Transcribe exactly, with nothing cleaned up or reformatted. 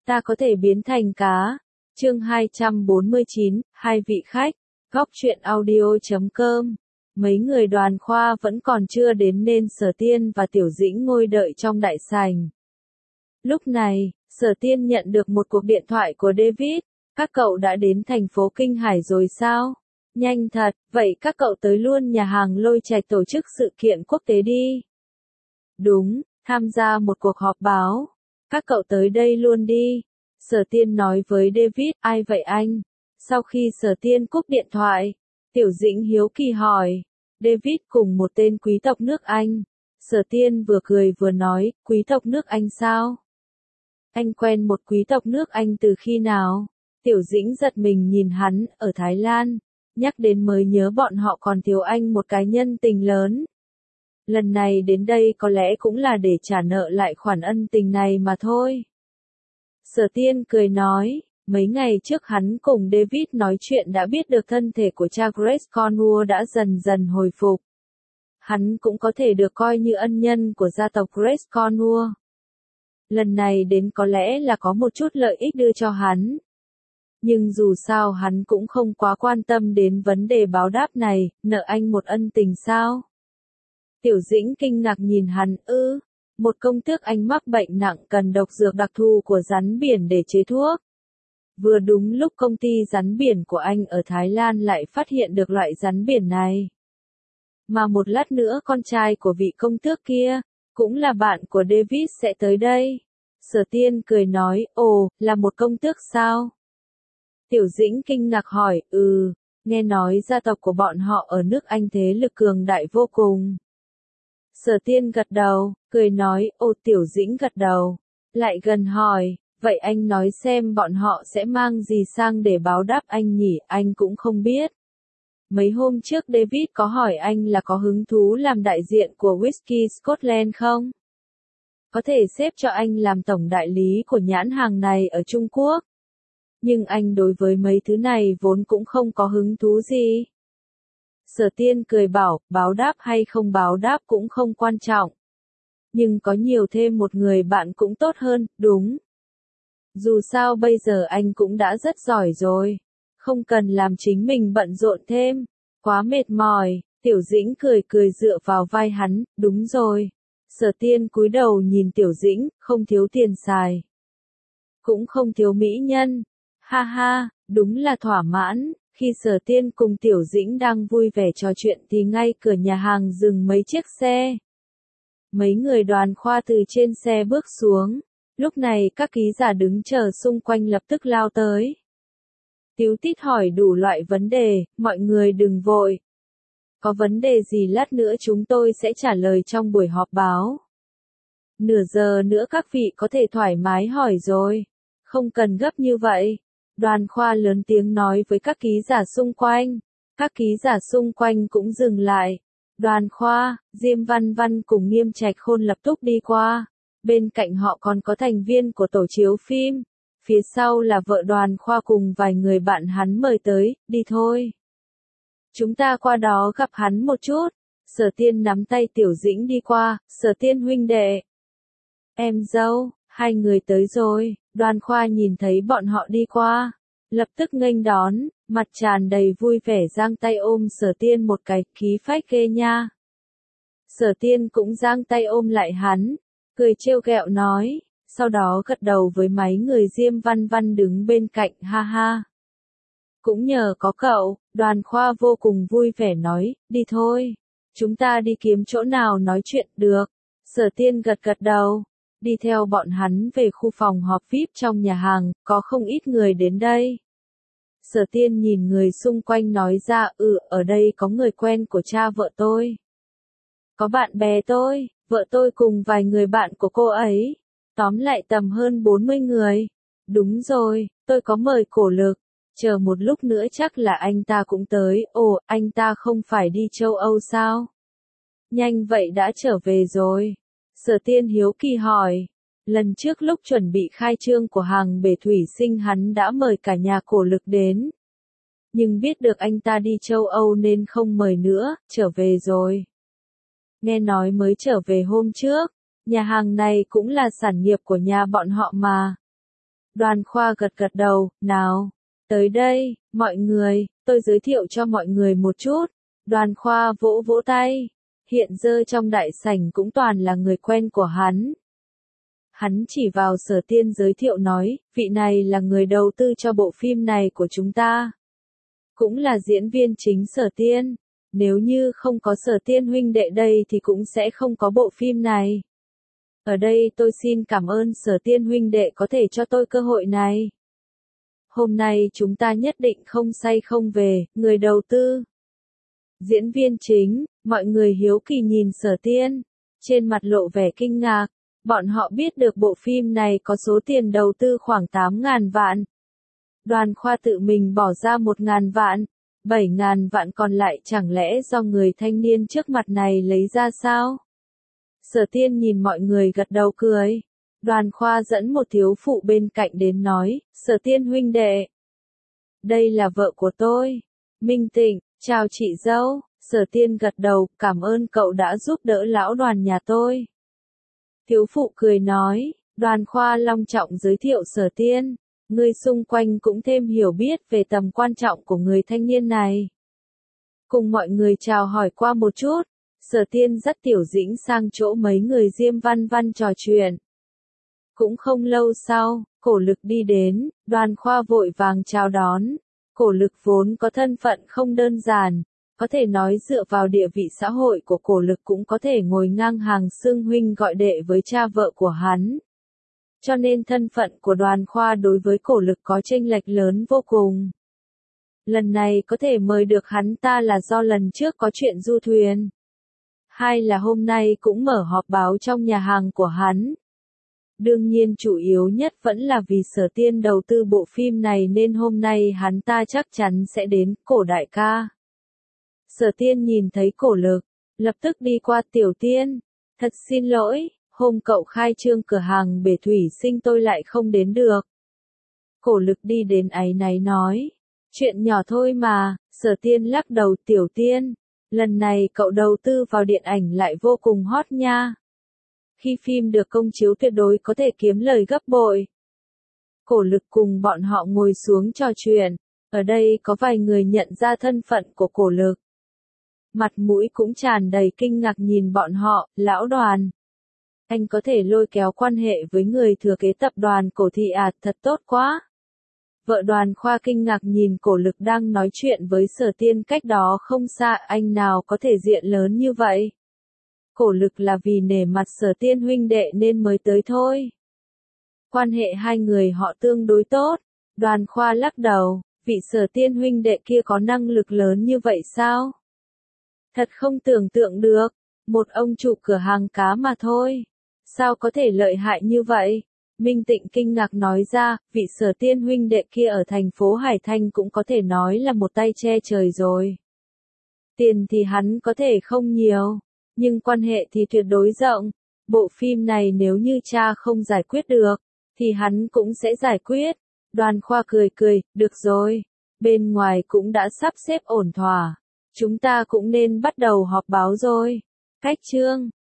ta có thể biến thành cá. Chương hai trăm bốn mươi chín, hai vị khách, góc truyện audio chấm com. Mấy người Đoàn Khoa vẫn còn chưa đến nên Sở Tiên và Tiểu Dĩnh ngồi đợi trong đại sảnh. Lúc này, Sở Tiên nhận được một cuộc điện thoại của David. Các cậu đã đến thành phố Kinh Hải rồi sao? Nhanh thật, vậy các cậu tới luôn nhà hàng Lôi Trạch tổ chức sự kiện quốc tế đi. Đúng, tham gia một cuộc họp báo. Các cậu tới đây luôn đi. Sở Tiên nói với David, ai vậy anh? Sau khi Sở Tiên cúp điện thoại, Tiểu Dĩnh hiếu kỳ hỏi. David cùng một tên quý tộc nước Anh. Sở Tiên vừa cười vừa nói, quý tộc nước Anh sao? Anh quen một quý tộc nước Anh từ khi nào? Tiểu Dĩnh giật mình nhìn hắn, ở Thái Lan. Nhắc đến mới nhớ bọn họ còn thiếu anh một cái nhân tình lớn. Lần này đến đây có lẽ cũng là để trả nợ lại khoản ân tình này mà thôi. Sở Tiên cười nói, mấy ngày trước hắn cùng David nói chuyện đã biết được thân thể của cha Grace Cornwall đã dần dần hồi phục. Hắn cũng có thể được coi như ân nhân của gia tộc Grace Cornwall. Lần này đến có lẽ là có một chút lợi ích đưa cho hắn. Nhưng dù sao hắn cũng không quá quan tâm đến vấn đề báo đáp này, nợ anh một ân tình sao? Tiểu Dĩnh kinh ngạc nhìn hắn, ư, một công tước Anh mắc bệnh nặng cần độc dược đặc thù của rắn biển để chế thuốc. Vừa đúng lúc công ty rắn biển của anh ở Thái Lan lại phát hiện được loại rắn biển này. Mà một lát nữa con trai của vị công tước kia, cũng là bạn của David sẽ tới đây. Sở Tiên cười nói, ồ, là một công tước sao? Tiểu Dĩnh kinh ngạc hỏi, ừ, nghe nói gia tộc của bọn họ ở nước Anh thế lực cường đại vô cùng. Sở Tiên gật đầu, cười nói, ồ Tiểu Dĩnh gật đầu, lại gần hỏi, vậy anh nói xem bọn họ sẽ mang gì sang để báo đáp anh nhỉ, anh cũng không biết. Mấy hôm trước David có hỏi anh là có hứng thú làm đại diện của Whisky Scotland không? Có thể xếp cho anh làm tổng đại lý của nhãn hàng này ở Trung Quốc. Nhưng anh đối với mấy thứ này vốn cũng không có hứng thú gì. Sở Tiên cười bảo, báo đáp hay không báo đáp cũng không quan trọng. Nhưng có nhiều thêm một người bạn cũng tốt hơn, đúng. Dù sao bây giờ anh cũng đã rất giỏi rồi. Không cần làm chính mình bận rộn thêm. Quá mệt mỏi, Tiểu Dĩnh cười cười dựa vào vai hắn, đúng rồi. Sở Tiên cúi đầu nhìn Tiểu Dĩnh, không thiếu tiền xài. Cũng không thiếu mỹ nhân. Ha ha, đúng là thỏa mãn. Khi Sở Tiên cùng Tiểu Dĩnh đang vui vẻ trò chuyện thì ngay cửa nhà hàng dừng mấy chiếc xe. Mấy người Đoàn Khoa từ trên xe bước xuống. Lúc này các ký giả đứng chờ xung quanh lập tức lao tới. Tíu tít hỏi đủ loại vấn đề, mọi người đừng vội. Có vấn đề gì lát nữa chúng tôi sẽ trả lời trong buổi họp báo. Nửa giờ nữa các vị có thể thoải mái hỏi rồi. Không cần gấp như vậy. Đoàn Khoa lớn tiếng nói với các ký giả xung quanh. Các ký giả xung quanh cũng dừng lại. Đoàn Khoa, Diêm Văn Văn cùng Nghiêm Trạch Khôn lập tức đi qua. Bên cạnh họ còn có thành viên của tổ chiếu phim. Phía sau là vợ Đoàn Khoa cùng vài người bạn hắn mời tới, đi thôi. Chúng ta qua đó gặp hắn một chút. Sở Tiên nắm tay Tiểu Dĩnh đi qua, Sở Tiên huynh đệ. Em dâu, hai người tới rồi. Đoàn Khoa nhìn thấy bọn họ đi qua. Lập tức nghênh đón, mặt tràn đầy vui vẻ giang tay ôm Sở Tiên một cái, khí phách ghê nha. Sở Tiên cũng giang tay ôm lại hắn, cười trêu ghẹo nói, sau đó gật đầu với mấy người Diêm Văn Văn đứng bên cạnh, ha ha. Cũng nhờ có cậu, Đoàn Khoa vô cùng vui vẻ nói, đi thôi. Chúng ta đi kiếm chỗ nào nói chuyện được. Sở Tiên gật gật đầu. Đi theo bọn hắn về khu phòng họp vi ai pi trong nhà hàng, có không ít người đến đây. Sở Tiên nhìn người xung quanh nói ra, ừ, ở đây có người quen của cha vợ tôi. Có bạn bè tôi, vợ tôi cùng vài người bạn của cô ấy. Tóm lại tầm hơn bốn mươi người. Đúng rồi, tôi có mời Cổ Lực. Chờ một lúc nữa chắc là anh ta cũng tới. Ồ, anh ta không phải đi châu Âu sao? Nhanh vậy đã trở về rồi. Sở Tiên hiếu kỳ hỏi. Lần trước lúc chuẩn bị khai trương của hàng bể thủy sinh hắn đã mời cả nhà Cổ Lực đến. Nhưng biết được anh ta đi châu Âu nên không mời nữa, trở về rồi. Nghe nói mới trở về hôm trước. Nhà hàng này cũng là sản nghiệp của nhà bọn họ mà. Đoàn Khoa gật gật đầu, nào, tới đây, mọi người, tôi giới thiệu cho mọi người một chút. Đoàn Khoa vỗ vỗ tay, hiện giờ trong đại sảnh cũng toàn là người quen của hắn. Hắn chỉ vào Sở Tiên giới thiệu nói, vị này là người đầu tư cho bộ phim này của chúng ta. Cũng là diễn viên chính Sở Tiên. Nếu như không có Sở Tiên huynh đệ đây thì cũng sẽ không có bộ phim này. Ở đây tôi xin cảm ơn Sở Tiên huynh đệ có thể cho tôi cơ hội này. Hôm nay chúng ta nhất định không say không về, người đầu tư. Diễn viên chính, mọi người hiếu kỳ nhìn Sở Tiên. Trên mặt lộ vẻ kinh ngạc, bọn họ biết được bộ phim này có số tiền đầu tư khoảng tám ngàn vạn. Đoàn Khoa tự mình bỏ ra một ngàn vạn, bảy ngàn vạn còn lại chẳng lẽ do người thanh niên trước mặt này lấy ra sao? Sở Tiên nhìn mọi người gật đầu cười. Đoàn Khoa dẫn một thiếu phụ bên cạnh đến nói, Sở Tiên huynh đệ. Đây là vợ của tôi. Minh Tịnh, chào chị dâu. Sở Tiên gật đầu, cảm ơn cậu đã giúp đỡ lão Đoàn nhà tôi. Thiếu phụ cười nói, Đoàn Khoa long trọng giới thiệu Sở Tiên. Người xung quanh cũng thêm hiểu biết về tầm quan trọng của người thanh niên này. Cùng mọi người chào hỏi qua một chút, Sở Tiên dắt Tiểu Dĩnh sang chỗ mấy người Diêm Văn Văn trò chuyện. Cũng không lâu sau, Cổ Lực đi đến, Đoàn Khoa vội vàng chào đón. Cổ Lực vốn có thân phận không đơn giản, có thể nói dựa vào địa vị xã hội của Cổ Lực cũng có thể ngồi ngang hàng xưng huynh gọi đệ với cha vợ của hắn. Cho nên thân phận của Đoàn Khoa đối với Cổ Lực có chênh lệch lớn vô cùng. Lần này có thể mời được hắn ta là do lần trước có chuyện du thuyền. Hai là hôm nay cũng mở họp báo trong nhà hàng của hắn. Đương nhiên chủ yếu nhất vẫn là vì Sở Tiên đầu tư bộ phim này nên hôm nay hắn ta chắc chắn sẽ đến, Cổ đại ca. Sở Tiên nhìn thấy Cổ Lực, lập tức đi qua Tiểu Tiên. Thật xin lỗi, hôm cậu khai trương cửa hàng bể thủy sinh tôi lại không đến được. Cổ Lực đi đến áy náy nói. Chuyện nhỏ thôi mà, Sở Tiên lắc đầu. Tiểu Tiên, lần này cậu đầu tư vào điện ảnh lại vô cùng hot nha. Khi phim được công chiếu tuyệt đối có thể kiếm lời gấp bội. Cổ Lực cùng bọn họ ngồi xuống trò chuyện. Ở đây có vài người nhận ra thân phận của Cổ Lực. Mặt mũi cũng tràn đầy kinh ngạc nhìn bọn họ. Lão Đoàn, anh có thể lôi kéo quan hệ với người thừa kế tập đoàn Cổ thị à, thật tốt quá. Vợ Đoàn Khoa kinh ngạc nhìn Cổ Lực đang nói chuyện với Sở Tiên cách đó không xa, anh nào có thể diện lớn như vậy. Cổ Lực là vì nể mặt Sở Tiên huynh đệ nên mới tới thôi. Quan hệ hai người họ tương đối tốt. Đoàn Khoa lắc đầu, vị Sở Tiên huynh đệ kia có năng lực lớn như vậy sao? Thật không tưởng tượng được, một ông chủ cửa hàng cá mà thôi. Sao có thể lợi hại như vậy? Minh Tịnh kinh ngạc nói ra, vị Sở Tiên huynh đệ kia ở thành phố Hải Thanh cũng có thể nói là một tay che trời rồi. Tiền thì hắn có thể không nhiều, nhưng quan hệ thì tuyệt đối rộng. Bộ phim này nếu như cha không giải quyết được, thì hắn cũng sẽ giải quyết. Đoàn Khoa cười cười, được rồi. Bên ngoài cũng đã sắp xếp ổn thỏa. Chúng ta cũng nên bắt đầu họp báo rồi. Cách chương